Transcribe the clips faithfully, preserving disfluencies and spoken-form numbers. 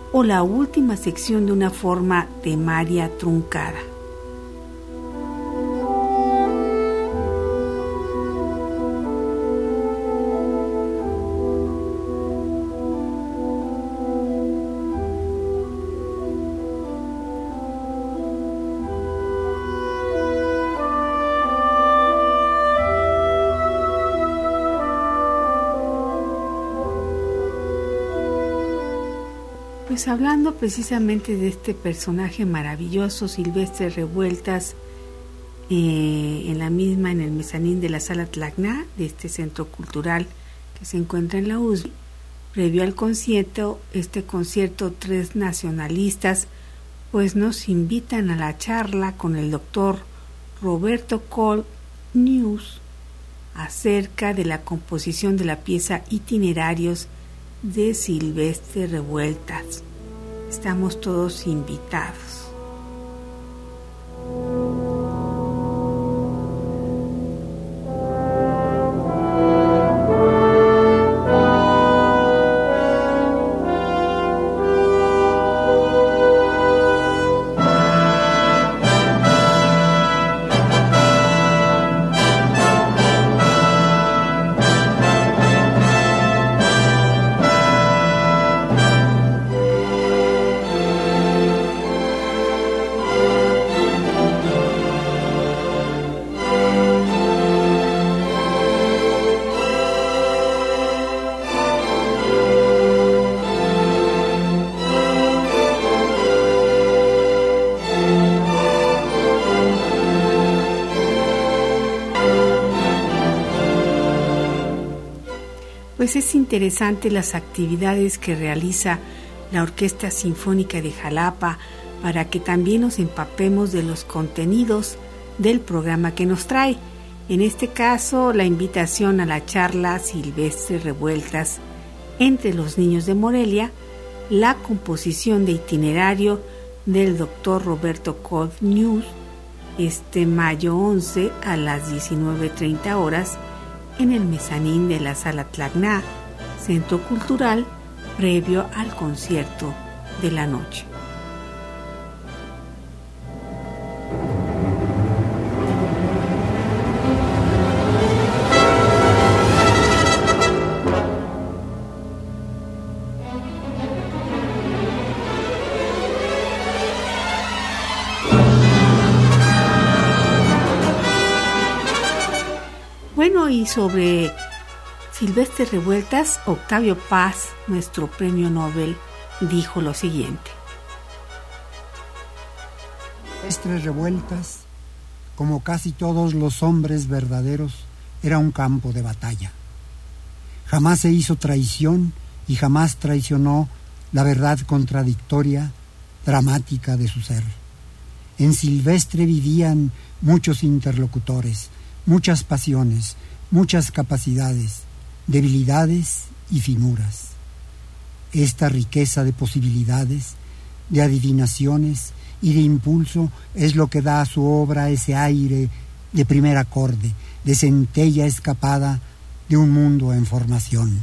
o la última sección de una forma temaria truncada. Pues hablando precisamente de este personaje maravilloso, Silvestre Revueltas, eh, en la misma, en el mezanín de la Sala Tlacna, de este centro cultural que se encuentra en la U S B I, previo al concierto, este concierto Tres Nacionalistas, pues nos invitan a la charla con el doctor Roberto Coll News acerca de la composición de la pieza Itinerarios de Silvestre Revueltas. Estamos todos invitados. Pues es interesante las actividades que realiza la Orquesta Sinfónica de Jalapa para que también nos empapemos de los contenidos del programa que nos trae. En este caso, la invitación a la charla Silvestre Revueltas entre los niños de Morelia, la composición de Itinerario del doctor Roberto Coll News, este mayo once a las diecinueve treinta horas, en el mezanín de la Sala Tlacna, Centro Cultural, previo al concierto de la noche. Bueno, y sobre Silvestre Revueltas, Octavio Paz, nuestro premio Nobel, dijo lo siguiente. Silvestre Revueltas, como casi todos los hombres verdaderos, era un campo de batalla. Jamás se hizo traición y jamás traicionó la verdad contradictoria, dramática de su ser. En Silvestre vivían muchos interlocutores, muchas pasiones, muchas capacidades, debilidades y finuras. Esta riqueza de posibilidades, de adivinaciones y de impulso es lo que da a su obra ese aire de primer acorde, de centella escapada de un mundo en formación.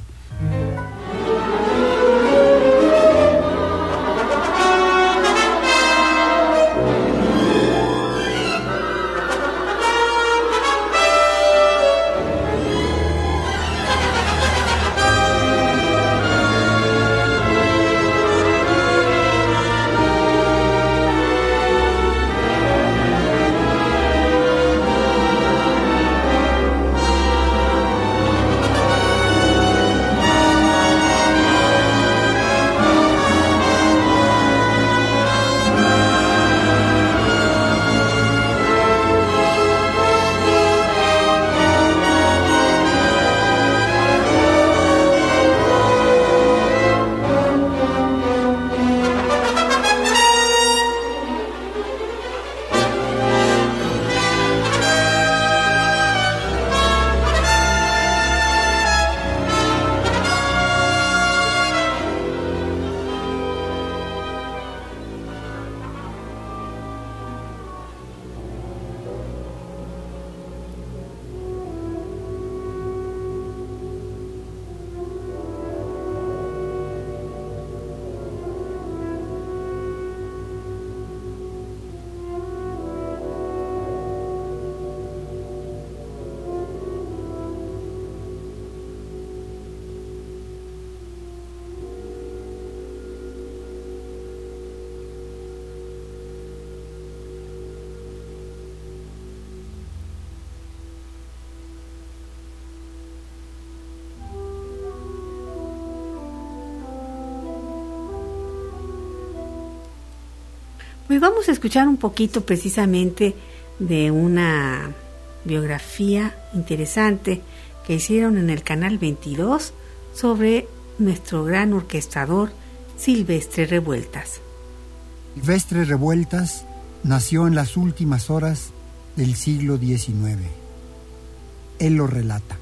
Pues vamos a escuchar un poquito precisamente de una biografía interesante que hicieron en el Canal veintidós sobre nuestro gran orquestador Silvestre Revueltas. Silvestre Revueltas nació en las últimas horas del siglo diecinueve. Él lo relata.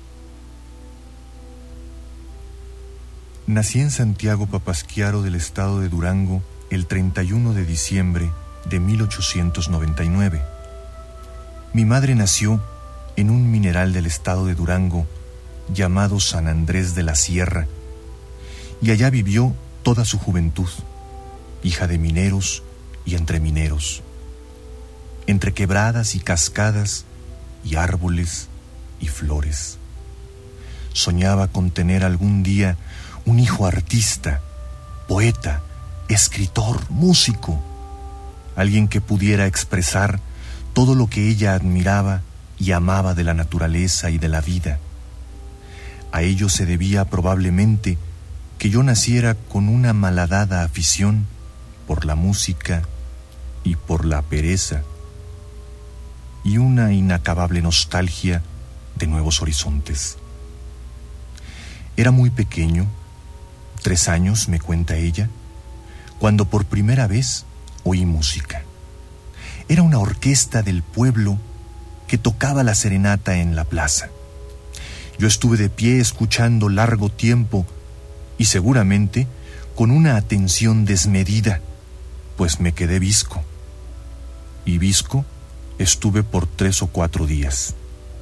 Nací en Santiago Papasquiaro del estado de Durango el treinta y uno de diciembre de mil ochocientos noventa y nueve. Mi madre nació en un mineral del estado de Durango llamado San Andrés de la Sierra, y allá vivió toda su juventud, hija de mineros y entre mineros, entre quebradas y cascadas y árboles y flores. Soñaba con tener algún día un hijo artista, poeta, escritor, músico, alguien que pudiera expresar todo lo que ella admiraba y amaba de la naturaleza y de la vida. A ello se debía probablemente que yo naciera con una malhadada afición por la música y por la pereza, y una inacabable nostalgia de nuevos horizontes. Era muy pequeño, tres años, me cuenta ella, cuando por primera vez oí música. Era una orquesta del pueblo que tocaba la serenata en la plaza. Yo estuve de pie escuchando largo tiempo y seguramente con una atención desmedida, pues me quedé visco. Y visco estuve por tres o cuatro días.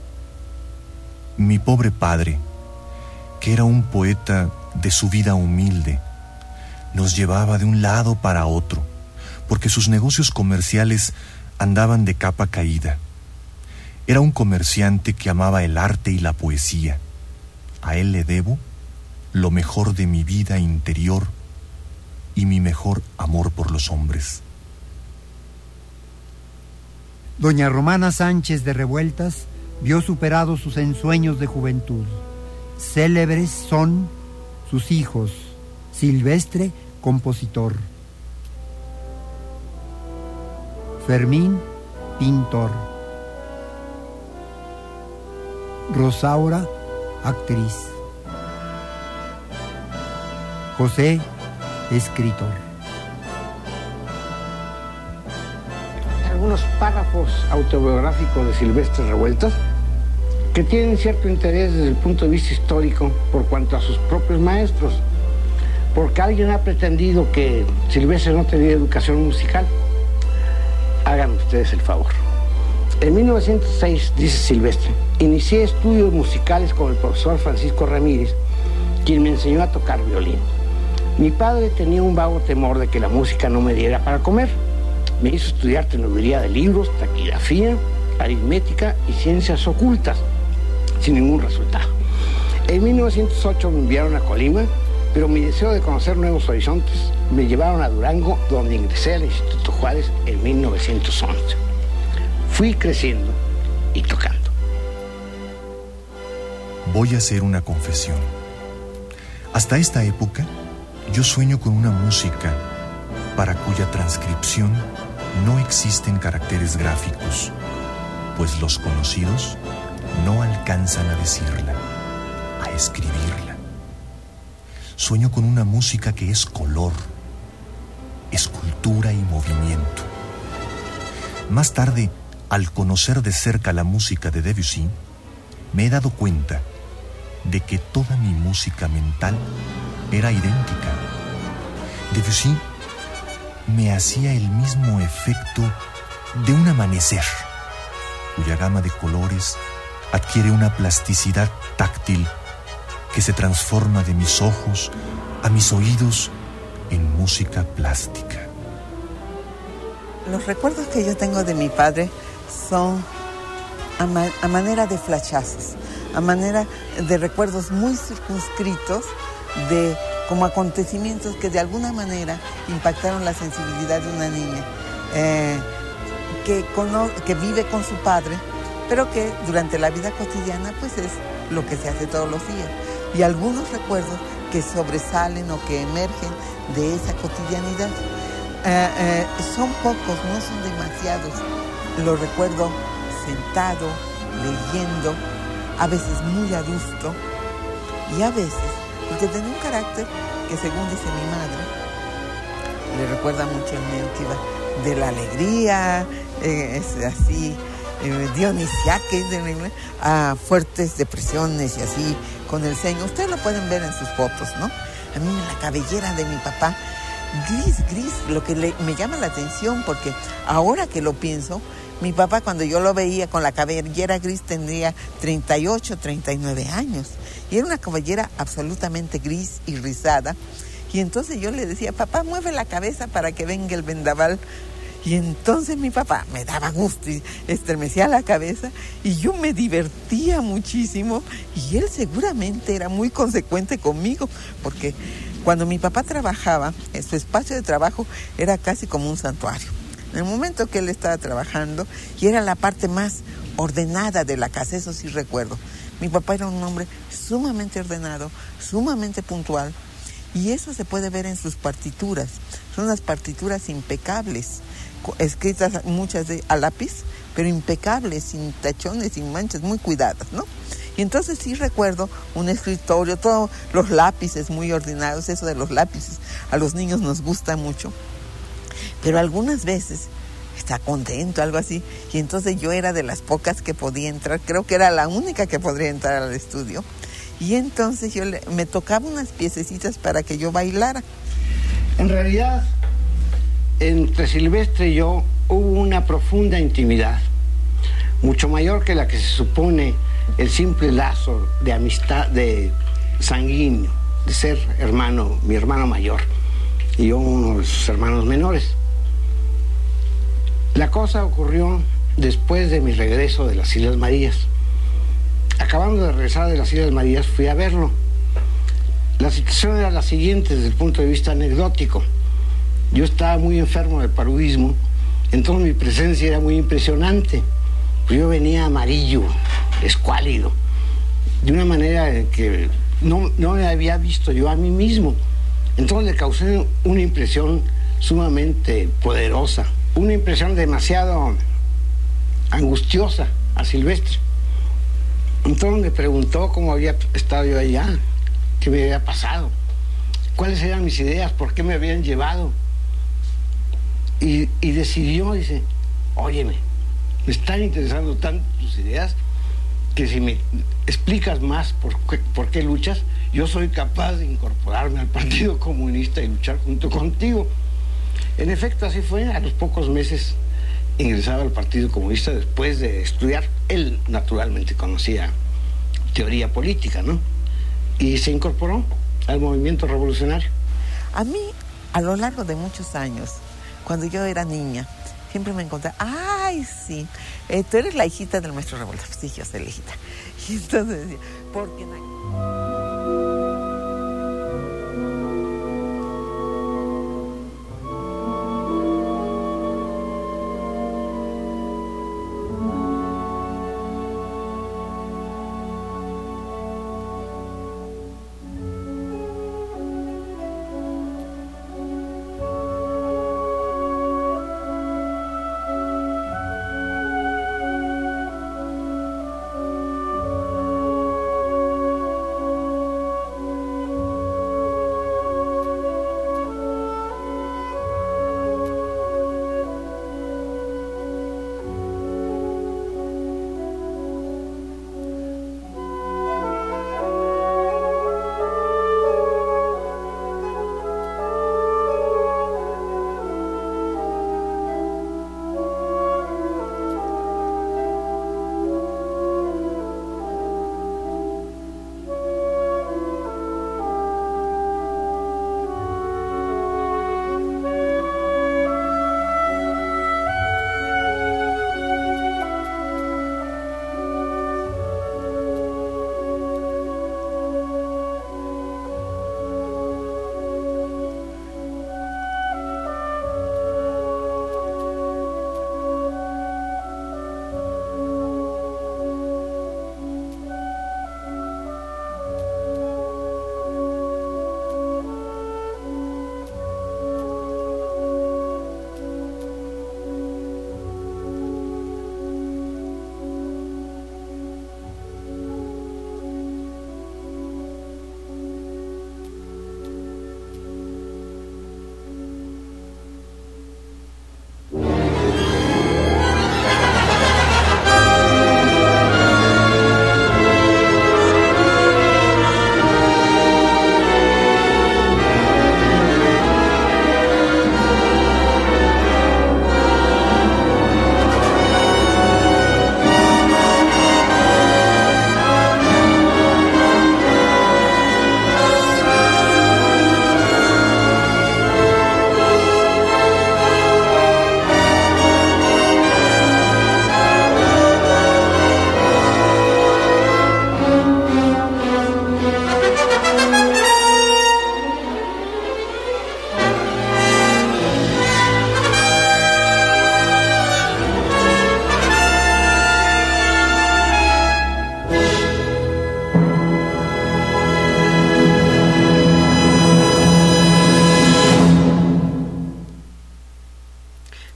Mi pobre padre, que era un poeta de su vida humilde, nos llevaba de un lado para otro, porque sus negocios comerciales andaban de capa caída. Era un comerciante que amaba el arte y la poesía. A él le debo lo mejor de mi vida interior y mi mejor amor por los hombres. Doña Romana Sánchez de Revueltas vio superados sus ensueños de juventud. Célebres son sus hijos, Silvestre, compositor; Fermín, pintor; Rosaura, actriz; José, escritor. Algunos párrafos autobiográficos de Silvestre Revueltas que tienen cierto interés desde el punto de vista histórico por cuanto a sus propios maestros, porque alguien ha pretendido que Silvestre no tenía educación musical. Hagan ustedes el favor. En mil novecientos seis, dice Silvestre, inicié estudios musicales con el profesor Francisco Ramírez, quien me enseñó a tocar violín. Mi padre tenía un vago temor de que la música no me diera para comer. Me hizo estudiar teneduría de libros, taquigrafía, aritmética y ciencias ocultas, sin ningún resultado. En mil novecientos ocho me enviaron a Colima, pero mi deseo de conocer nuevos horizontes me llevaron a Durango, donde ingresé al Instituto Juárez en mil novecientos once. Fui creciendo y tocando. Voy a hacer una confesión. Hasta esta época, yo sueño con una música para cuya transcripción no existen caracteres gráficos, pues los conocidos no alcanzan a decirla, a escribirla. Sueño con una música que es color, escultura y movimiento. Más tarde, al conocer de cerca la música de Debussy, me he dado cuenta de que toda mi música mental era idéntica. Debussy me hacía el mismo efecto de un amanecer, cuya gama de colores adquiere una plasticidad táctil que se transforma de mis ojos a mis oídos en música plástica. Los recuerdos que yo tengo de mi padre son a, ma- a manera de flashazos, a manera de recuerdos muy circunscritos de como acontecimientos que de alguna manera impactaron la sensibilidad de una niña eh, que, cono- que vive con su padre, pero que durante la vida cotidiana pues es lo que se hace todos los días. Y algunos recuerdos que sobresalen o que emergen de esa cotidianidad. eh, eh, son pocos, no son demasiados. Lo recuerdo sentado, leyendo, a veces muy adusto y a veces, porque tenía un carácter que según dice mi madre, le recuerda mucho al mío, que iba de la alegría, eh, es así, eh, dionisiaque, a fuertes depresiones y así, con el ceño. Ustedes lo pueden ver en sus fotos, ¿no? A mí la cabellera de mi papá, gris, gris, lo que le, me llama la atención, porque ahora que lo pienso, mi papá cuando yo lo veía con la cabellera gris tendría treinta y ocho, treinta y nueve años. Y era una cabellera absolutamente gris y rizada. Y entonces yo le decía, papá, mueve la cabeza para que venga el vendaval. Y entonces mi papá me daba gusto y estremecía la cabeza y yo me divertía muchísimo. Y él seguramente era muy consecuente conmigo, porque cuando mi papá trabajaba, su espacio de trabajo era casi como un santuario. En el momento que él estaba trabajando, y era la parte más ordenada de la casa, eso sí recuerdo. Mi papá era un hombre sumamente ordenado, sumamente puntual, y eso se puede ver en sus partituras. Son unas partituras impecables, escritas muchas de, a lápiz, pero impecables, sin tachones, sin manchas, muy cuidadas, ¿no? Y entonces sí recuerdo un escritorio, todos los lápices muy ordenados. Eso de los lápices a los niños nos gusta mucho. Pero algunas veces está contento, algo así, y entonces yo era de las pocas que podía entrar, creo que era la única que podría entrar al estudio, y entonces yo le, me tocaba unas piececitas para que yo bailara. En realidad, entre Silvestre y yo hubo una profunda intimidad, mucho mayor que la que se supone el simple lazo de amistad, de sanguíneo, de ser hermano, mi hermano mayor, y yo uno de sus hermanos menores. La cosa ocurrió después de mi regreso de las Islas Marías. Acabando de regresar de las Islas Marías, fui a verlo. La situación era la siguiente desde el punto de vista anecdótico. Yo estaba muy enfermo del paludismo, entonces mi presencia era muy impresionante. Pues yo venía amarillo, escuálido, de una manera que no, no me había visto yo a mí mismo. Entonces le causé una impresión sumamente poderosa, una impresión demasiado angustiosa a Silvestre. Entonces me preguntó cómo había estado yo allá, qué me había pasado, cuáles eran mis ideas, por qué me habían llevado. Y, y decidió, dice, óyeme, me están interesando tanto tus ideas que si me explicas más por qué, por qué luchas, yo soy capaz de incorporarme al Partido Comunista y luchar junto contigo. En efecto, así fue. A los pocos meses ingresaba al Partido Comunista después de estudiar. Él naturalmente conocía teoría política, ¿no? Y se incorporó al movimiento revolucionario. A mí, a lo largo de muchos años, cuando yo era niña, siempre me encontraba, ay, sí, eh, tú eres la hijita del maestro Revuelta. Sí, yo soy la hijita. Y entonces decía, ¿por qué no?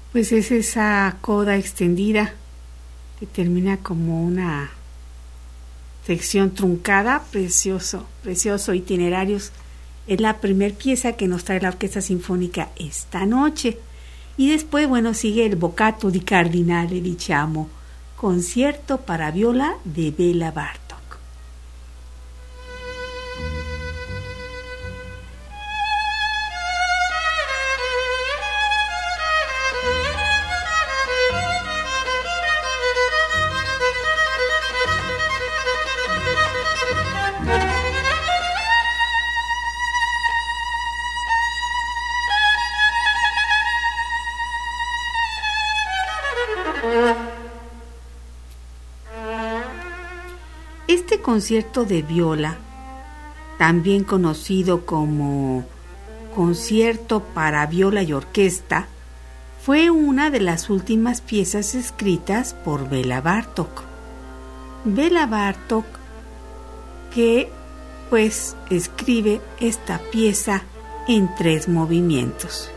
Pues es esa coda extendida que termina como una sección truncada, precioso, precioso, Itinerarios. Es la primer pieza que nos trae la Orquesta Sinfónica esta noche. Y después, bueno, sigue el Boccato di Cardinale, diciamo, concierto para viola de Béla Bartók. Este concierto de viola, también conocido como concierto para viola y orquesta, fue una de las últimas piezas escritas por Béla Bartók. Béla Bartók, que pues escribe esta pieza en tres movimientos.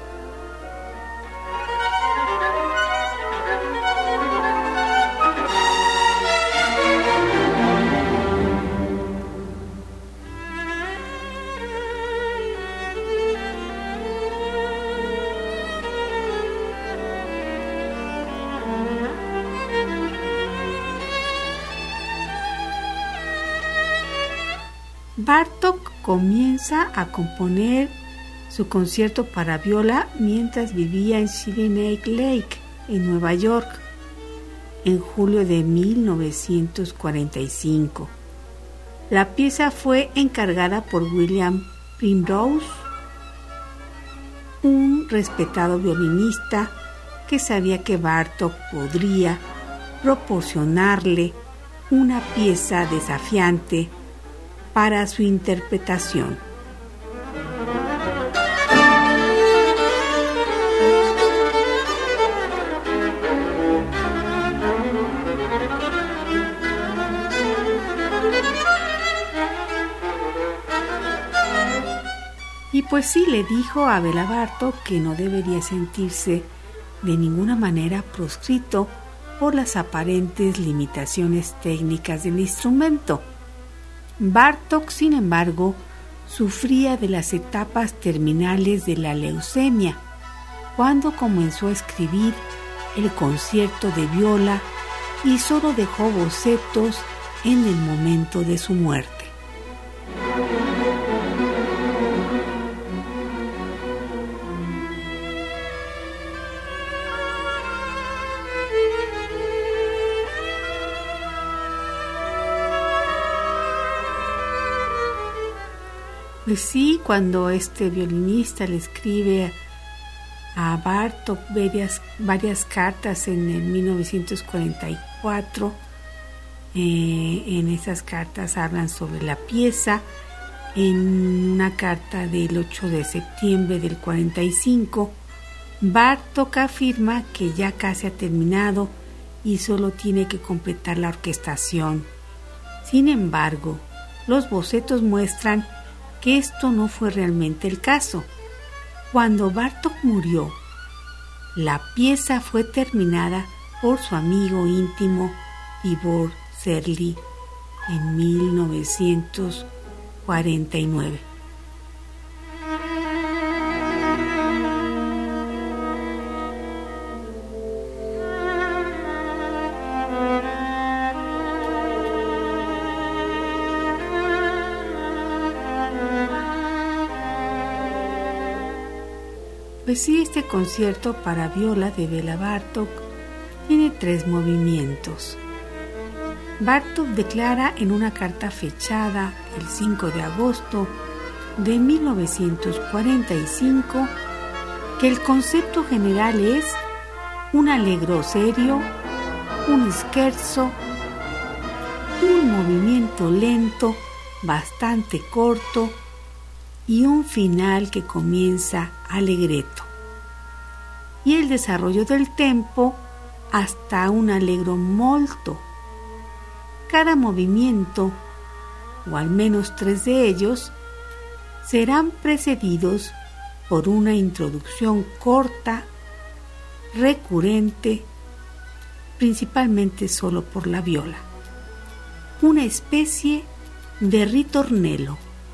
Bartók comienza a componer su concierto para viola mientras vivía en Cyrenaic Lake, en Nueva York, en julio de mil novecientos cuarenta y cinco. La pieza fue encargada por William Primrose, un respetado violinista que sabía que Bartók podría proporcionarle una pieza desafiante para su interpretación. Y pues sí, le dijo a Béla Bartók que no debería sentirse de ninguna manera proscrito por las aparentes limitaciones técnicas del instrumento. Bartók, sin embargo, sufría de las etapas terminales de la leucemia cuando comenzó a escribir el concierto de viola y solo dejó bocetos en el momento de su muerte. Pues sí, cuando este violinista le escribe a Bartók varias, varias cartas en el mil novecientos cuarenta y cuatro, eh, en esas cartas hablan sobre la pieza. En una carta del ocho de septiembre del cuarenta y cinco, Bartók afirma que ya casi ha terminado y solo tiene que completar la orquestación. Sin embargo, los bocetos muestran que esto no fue realmente el caso. Cuando Bartók murió, la pieza fue terminada por su amigo íntimo Tibor Serly en mil novecientos cuarenta y nueve. Pues sí, este concierto para viola de Béla Bartók tiene tres movimientos. Bartók declara en una carta fechada el cinco de agosto de mil novecientos cuarenta y cinco que el concepto general es un allegro serio, un scherzo, un movimiento lento, bastante corto y un final que comienza allegretto, y el desarrollo del tempo hasta un allegro molto. Cada movimiento, o al menos tres de ellos, serán precedidos por una introducción corta recurrente principalmente solo por la viola, una especie de ritornello.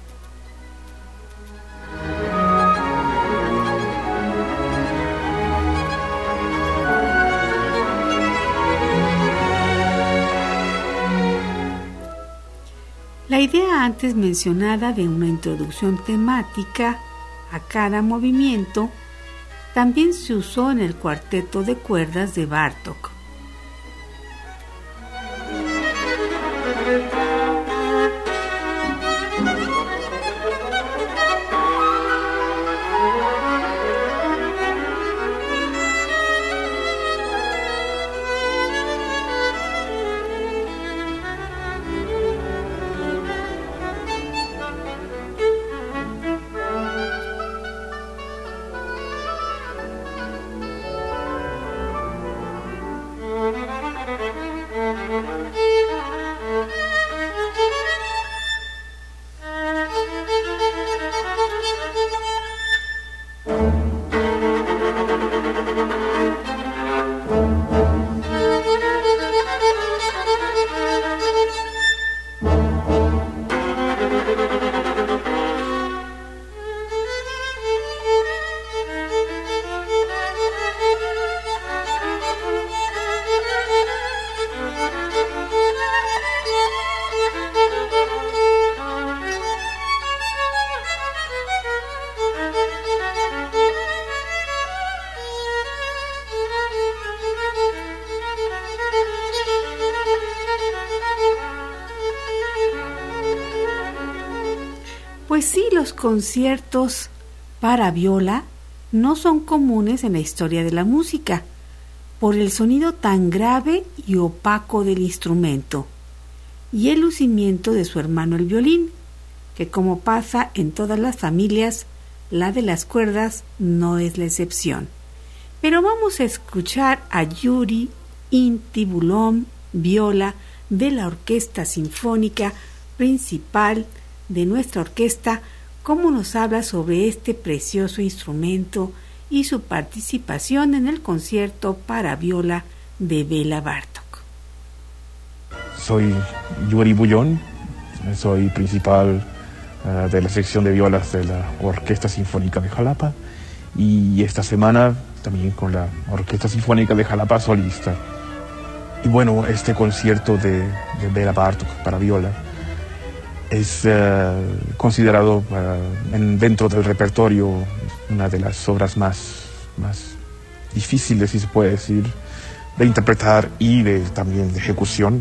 La idea antes mencionada de una introducción temática a cada movimiento también se usó en el cuarteto de cuerdas de Bartók. Pues sí, los conciertos para viola no son comunes en la historia de la música, por el sonido tan grave y opaco del instrumento, y el lucimiento de su hermano el violín, que como pasa en todas las familias, la de las cuerdas no es la excepción. Pero vamos a escuchar a Yuri Intibulom, viola de la Orquesta Sinfónica Principal de nuestra orquesta, cómo nos habla sobre este precioso instrumento y su participación en el concierto para viola de Béla Bartók. Soy Yuri Bullón, soy principal uh, de la sección de violas de la Orquesta Sinfónica de Jalapa, y esta semana también con la Orquesta Sinfónica de Jalapa solista. Y bueno, este concierto de, de Béla Bartók para viola es uh, considerado uh, en, dentro del repertorio una de las obras más, más difíciles, si se puede decir, de interpretar y de, también de ejecución.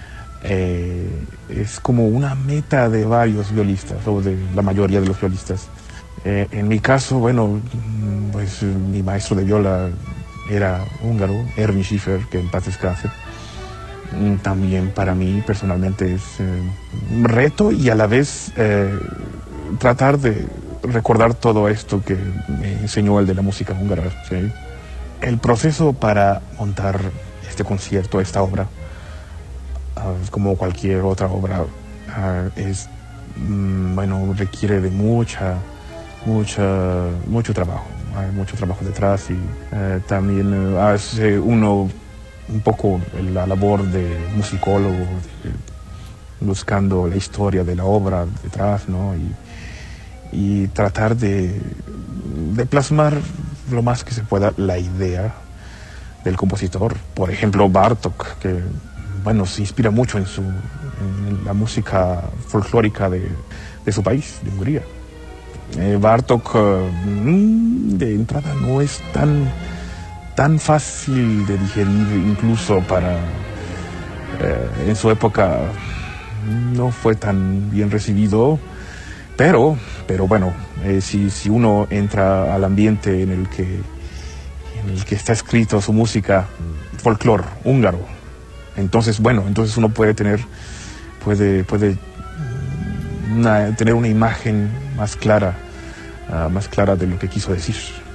Eh, es como una meta de varios violistas, o de la mayoría de los violistas. Eh, en mi caso, bueno, pues mi maestro de viola era húngaro, Erwin Schiffer, que en paz descanse. También para mí personalmente es eh, un reto, y a la vez eh, tratar de recordar todo esto que me enseñó el de la música húngara, ¿sí? El proceso para montar este concierto, esta obra, uh, como cualquier otra obra, uh, es mm, bueno, requiere de mucha, mucha, mucho trabajo. Hay mucho trabajo detrás, y uh, también uh, hace uno un poco la labor de musicólogo, de, buscando la historia de la obra detrás, ¿no? Y, y tratar de, de plasmar lo más que se pueda la idea del compositor. Por ejemplo, Bartók, que bueno, se inspira mucho en, su, en la música folclórica de, de su país, de Hungría. Eh, Bartók uh, de entrada no es tan tan fácil de digerir, incluso para eh, en su época no fue tan bien recibido, pero pero bueno, eh, si, si uno entra al ambiente en el que en el que está escrito su música, folclore húngaro, entonces bueno, entonces uno puede tener puede puede una, tener una imagen más clara uh, más clara de lo que quiso decir.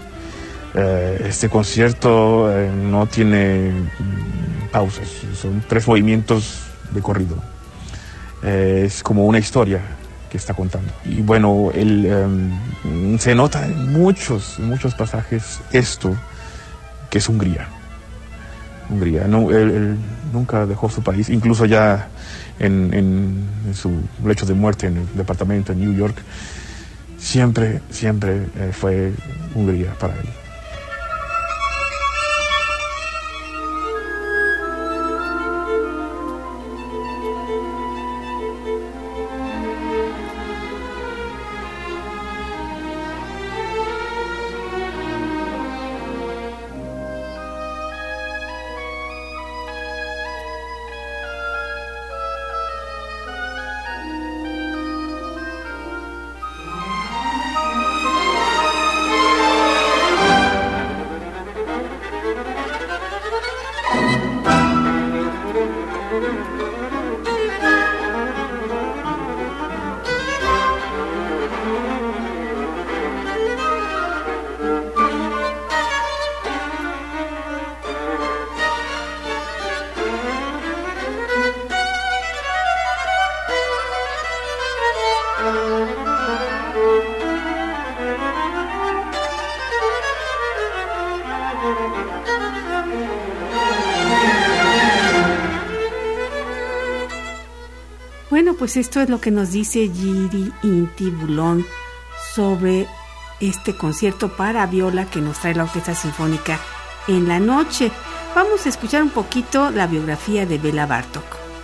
Uh, este concierto uh, no tiene pausas, son tres movimientos de corrido. Uh, es como una historia que está contando. Y bueno, el, um, se nota en muchos, muchos pasajes esto que es Hungría. Hungría. No, él, él nunca dejó su país, incluso ya en, en, en su lecho de muerte en el departamento en New York, siempre, siempre eh, fue Hungría para él. Bueno, pues esto es lo que nos dice Jiri Inti Bulón sobre este concierto para viola que nos trae la Orquesta Sinfónica en la noche. Vamos a escuchar un poquito la biografía de Béla Bartók.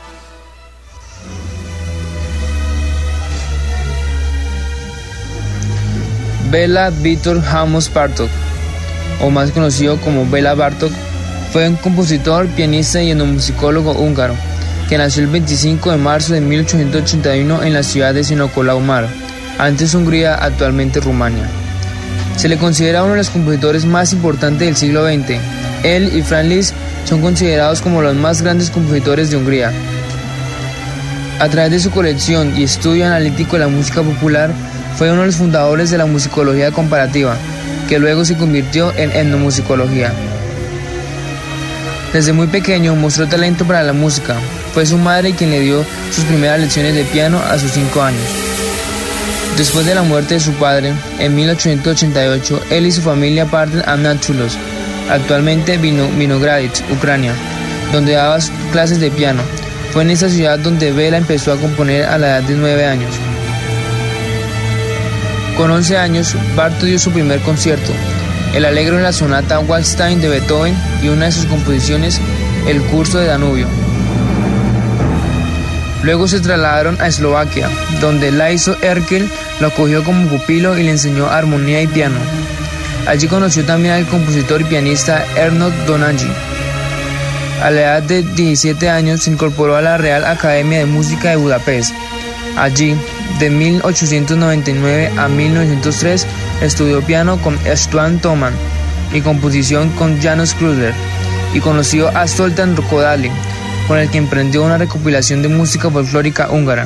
Béla Vítor János Bartók, o más conocido como Béla Bartók, fue un compositor, pianista y etnomusicólogo húngaro, que nació el veinticinco de marzo de mil ochocientos ochenta y uno en la ciudad de Sinocolau-Mare, antes Hungría, actualmente Rumania. Se le considera uno de los compositores más importantes del siglo veinte. Él y Franz Liszt son considerados como los más grandes compositores de Hungría. A través de su colección y estudio analítico de la música popular, fue uno de los fundadores de la musicología comparativa, que luego se convirtió en etnomusicología. Desde muy pequeño mostró talento para la música. Fue su madre quien le dio sus primeras lecciones de piano a sus cinco años. Después de la muerte de su padre, en mil ochocientos ochenta y ocho, él y su familia parten a Náchulos, actualmente Vinogradets, Ucrania, donde daba clases de piano. Fue en esta ciudad donde Béla empezó a componer a la edad de nueve años. Con once años, Bartók dio su primer concierto, el Allegro en la sonata Waldstein de Beethoven, y una de sus composiciones, el Curso de Danubio. Luego se trasladaron a Eslovaquia, donde László Erkel lo acogió como pupilo y le enseñó armonía y piano. Allí conoció también al compositor y pianista Ernst Dohnányi. A la edad de diecisiete años se incorporó a la Real Academia de Música de Budapest. Allí, de mil ochocientos noventa y nueve a mil novecientos tres, estudió piano con István Thoman y composición con János Kruder, y conoció a Zoltán Kodály, con el que emprendió una recopilación de música folclórica húngara.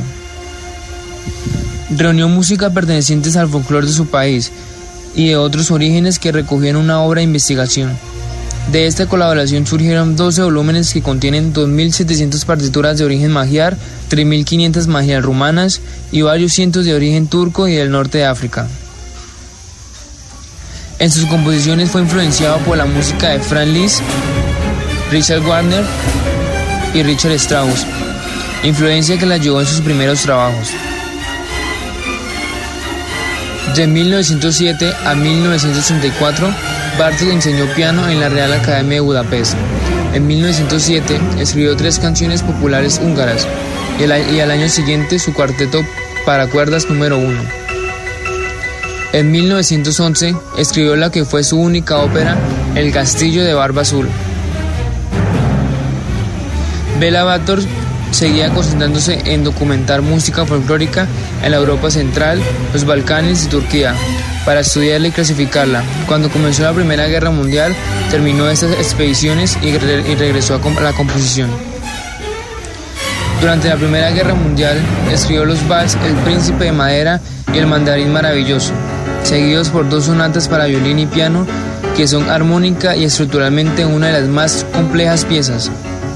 Reunió música pertenecientes al folclore de su país y de otros orígenes que recogió en una obra de investigación. De esta colaboración surgieron doce volúmenes que contienen dos mil setecientas partituras de origen magiar, tres mil quinientas magiar rumanas y varios cientos de origen turco y del norte de África. En sus composiciones fue influenciado por la música de Franz Liszt, Richard Wagner y Richard Strauss, influencia que la llevó en sus primeros trabajos. De mil novecientos siete a mil novecientos treinta y cuatro, Bartók enseñó piano en la Real Academia de Budapest. En mil novecientos siete escribió tres canciones populares húngaras y, el, y al año siguiente su cuarteto para cuerdas número uno. En mil novecientos once escribió la que fue su única ópera, El Castillo de Barba Azul. Béla Bartók seguía concentrándose en documentar música folclórica en la Europa Central, los Balcanes y Turquía, para estudiarla y clasificarla. Cuando comenzó la Primera Guerra Mundial, terminó estas expediciones y, re- y regresó a la composición. Durante la Primera Guerra Mundial, escribió los vals El Príncipe de Madera y El Mandarín Maravilloso, seguidos por dos sonatas para violín y piano, que son armónica y estructuralmente una de las más complejas piezas.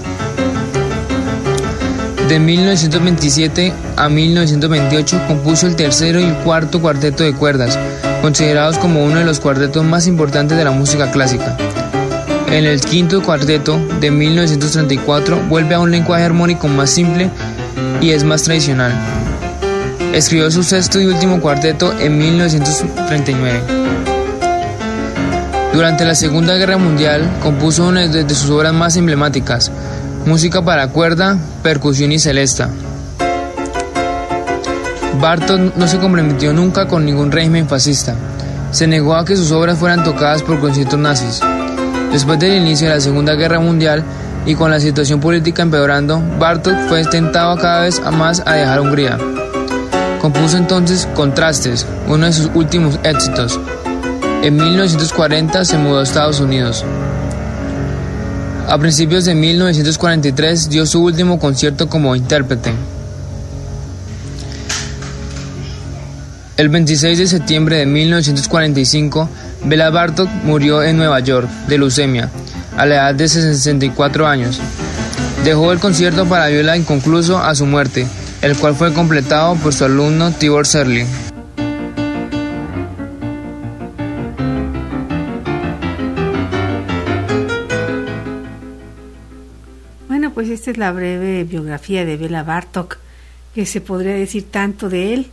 De mil novecientos veintisiete a mil novecientos veintiocho compuso el tercero y el cuarto cuarteto de cuerdas, considerados como uno de los cuartetos más importantes de la música clásica. En el quinto cuarteto de mil novecientos treinta y cuatro vuelve a un lenguaje armónico más simple y es más tradicional. Escribió su sexto y último cuarteto en mil novecientos treinta y nueve. Durante la Segunda Guerra Mundial compuso una de sus obras más emblemáticas, música para cuerda, percusión y celesta. Bartók no se comprometió nunca con ningún régimen fascista. Se negó a que sus obras fueran tocadas por conciertos nazis. Después del inicio de la Segunda Guerra Mundial y con la situación política empeorando, Bartók fue tentado cada vez más a dejar Hungría. Compuso entonces Contrastes, uno de sus últimos éxitos. En mil novecientos cuarenta se mudó a Estados Unidos. A principios de mil novecientos cuarenta y tres dio su último concierto como intérprete. El veintiséis de septiembre de mil novecientos cuarenta y cinco, Béla Bartók murió en Nueva York de leucemia, a la edad de sesenta y cuatro años. Dejó el concierto para viola inconcluso a su muerte, el cual fue completado por su alumno Tibor Serling. Bueno, pues esta es la breve biografía de Béla Bartók, que se podría decir tanto de él.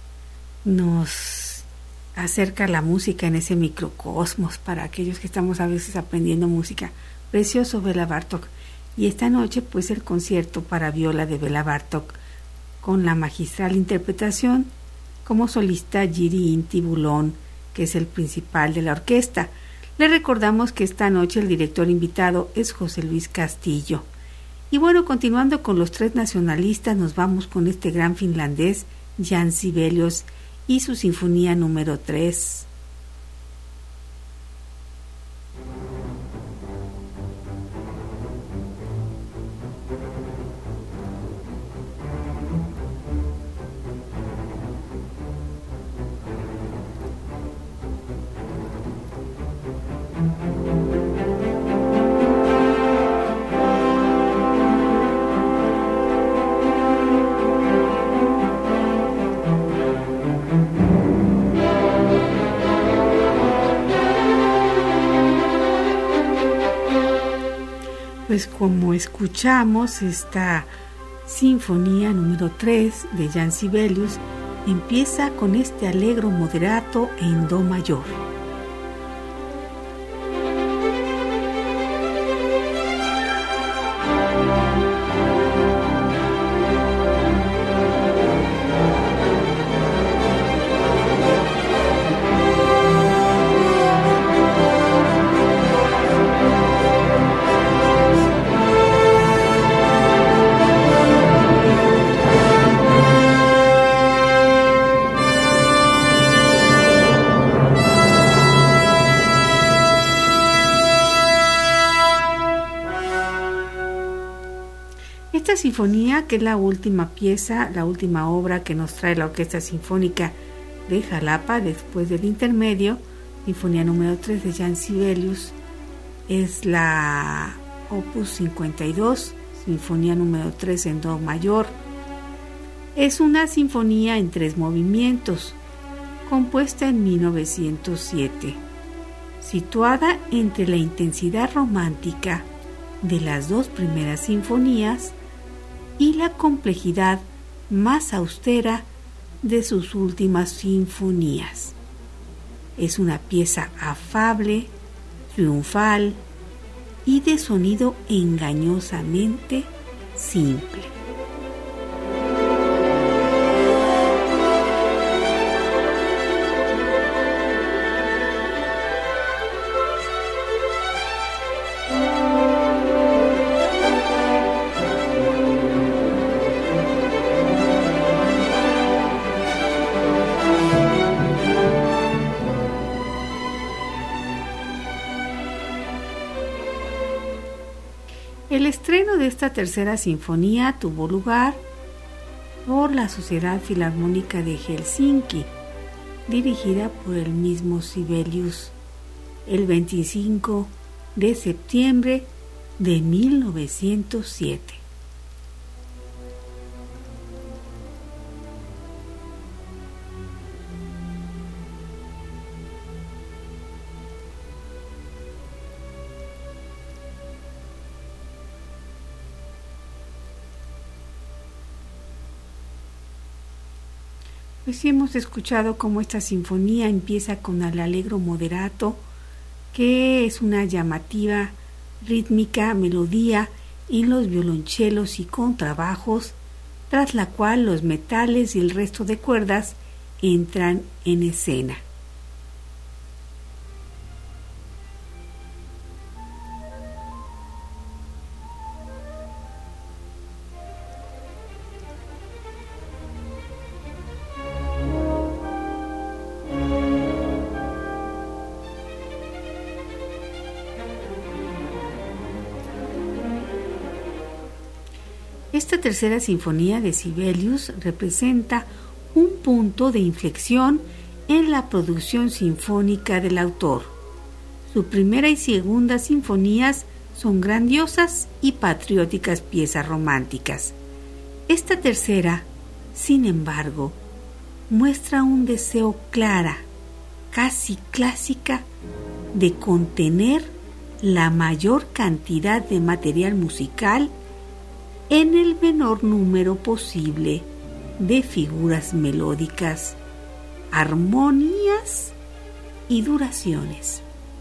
Nos acerca la música en ese microcosmos para aquellos que estamos a veces aprendiendo música. Precioso Béla Bartók. Y esta noche pues el concierto para viola de Béla Bartók con la magistral interpretación como solista Jiri Inti Bulón, que es el principal de la orquesta. Le recordamos que esta noche el director invitado es José Luis Castillo. Y bueno, continuando con los tres nacionalistas, nos vamos con este gran finlandés, Jan Sibelius, y su sinfonía número tres. Pues como escuchamos, esta sinfonía número tres de Jan Sibelius empieza con este allegro moderato en do mayor. Esta sinfonía, que es la última pieza, la última obra que nos trae la Orquesta Sinfónica de Jalapa después del intermedio, sinfonía número tres de Jan Sibelius, es la opus cincuenta y dos, sinfonía número tres en do mayor. Es una sinfonía en tres movimientos, compuesta en mil novecientos siete, situada entre la intensidad romántica de las dos primeras sinfonías y la complejidad más austera de sus últimas sinfonías. Es una pieza afable, triunfal y de sonido engañosamente simple. El estreno de esta tercera sinfonía tuvo lugar por la Sociedad Filarmónica de Helsinki, dirigida por el mismo Sibelius, el veinticinco de septiembre de mil novecientos siete. Pues sí, hemos escuchado cómo esta sinfonía empieza con el allegro moderato, que es una llamativa rítmica melodía en los violonchelos y contrabajos, tras la cual los metales y el resto de cuerdas entran en escena. Esta tercera sinfonía de Sibelius representa un punto de inflexión en la producción sinfónica del autor. Su primera y segunda sinfonías son grandiosas y patrióticas piezas románticas. Esta tercera, sin embargo, muestra un deseo clara, casi clásica, de contener la mayor cantidad de material musical en el menor número posible de figuras melódicas, armonías y duraciones.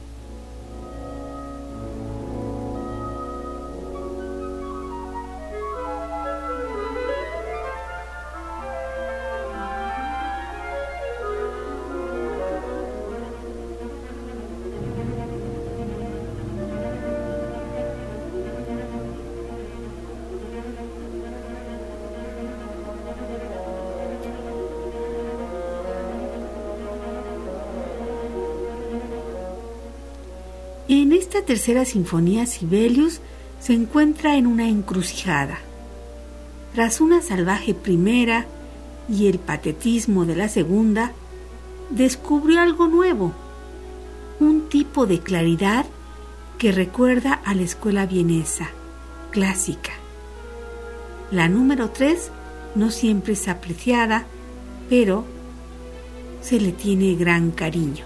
En esta tercera sinfonía, Sibelius se encuentra en una encrucijada. Tras una salvaje primera y el patetismo de la segunda, descubrió algo nuevo, un tipo de claridad que recuerda a la escuela vienesa, clásica. La número tres no siempre es apreciada, pero se le tiene gran cariño.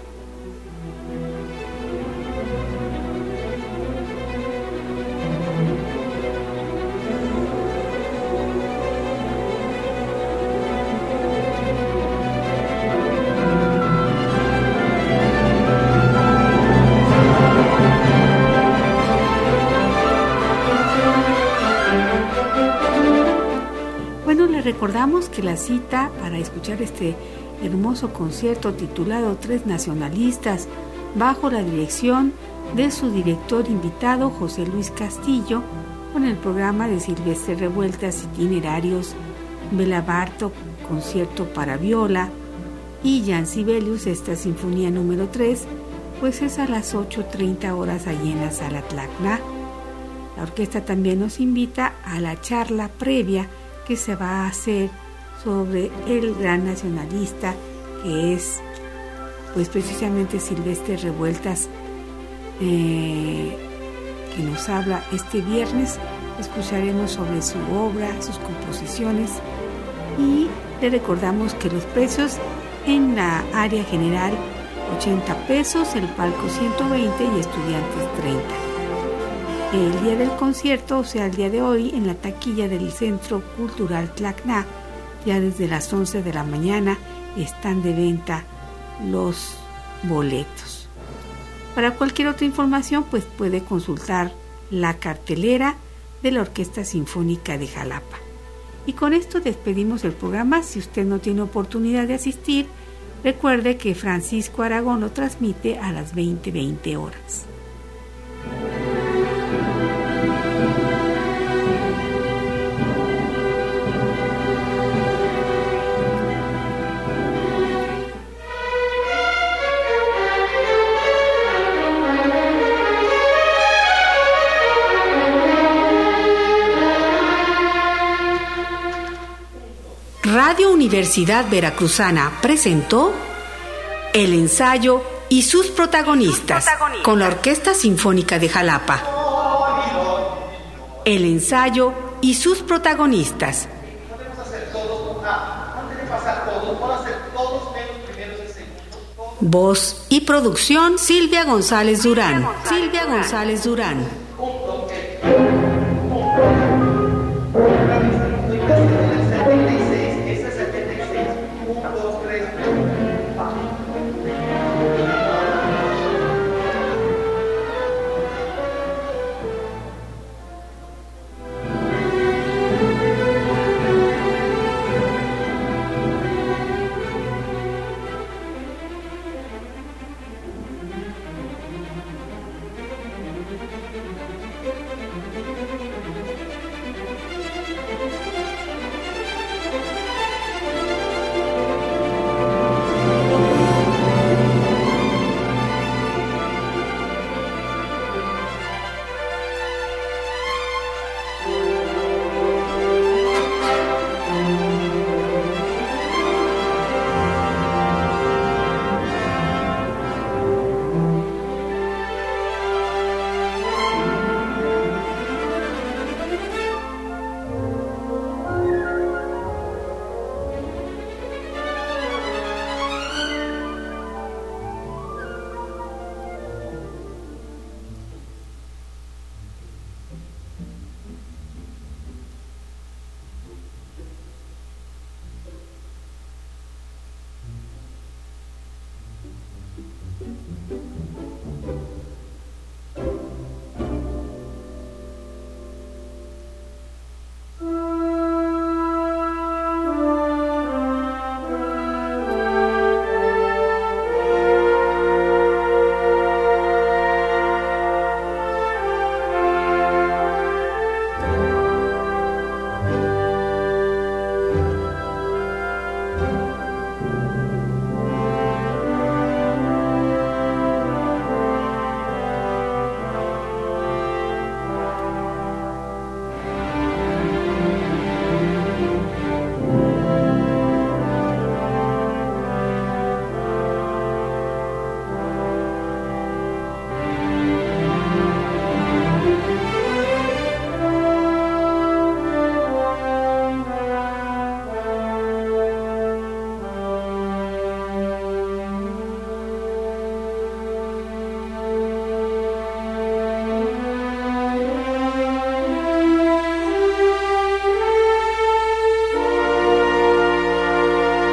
Recordamos que la cita para escuchar este hermoso concierto titulado Tres Nacionalistas, bajo la dirección de su director invitado José Luis Castillo, con el programa de Silvestre Revueltas Itinerarios, Béla Bartók, concierto para viola, y Jan Sibelius, esta sinfonía número tres, pues es a las ocho treinta horas allí en la Sala Tlacna. La orquesta también nos invita a la charla previa que se va a hacer sobre el gran nacionalista que es pues precisamente Silvestre Revueltas, eh, que nos habla este viernes. Escucharemos sobre su obra, sus composiciones, y le recordamos que los precios en la área general ochenta pesos, el palco ciento veinte y estudiantes treinta. El día del concierto, o sea, el día de hoy, en la taquilla del Centro Cultural Tlacna, ya desde las once de la mañana están de venta los boletos. Para cualquier otra información, pues puede consultar la cartelera de la Orquesta Sinfónica de Jalapa. Y con esto despedimos el programa. Si usted no tiene oportunidad de asistir, recuerde que Francisco Aragón lo transmite a las veinte veinte horas. Radio Universidad Veracruzana presentó El ensayo y sus protagonistas, protagonistas con la Orquesta Sinfónica de Jalapa. El ensayo y sus protagonistas. Voz y producción Silvia González Durán. Silvia González Durán.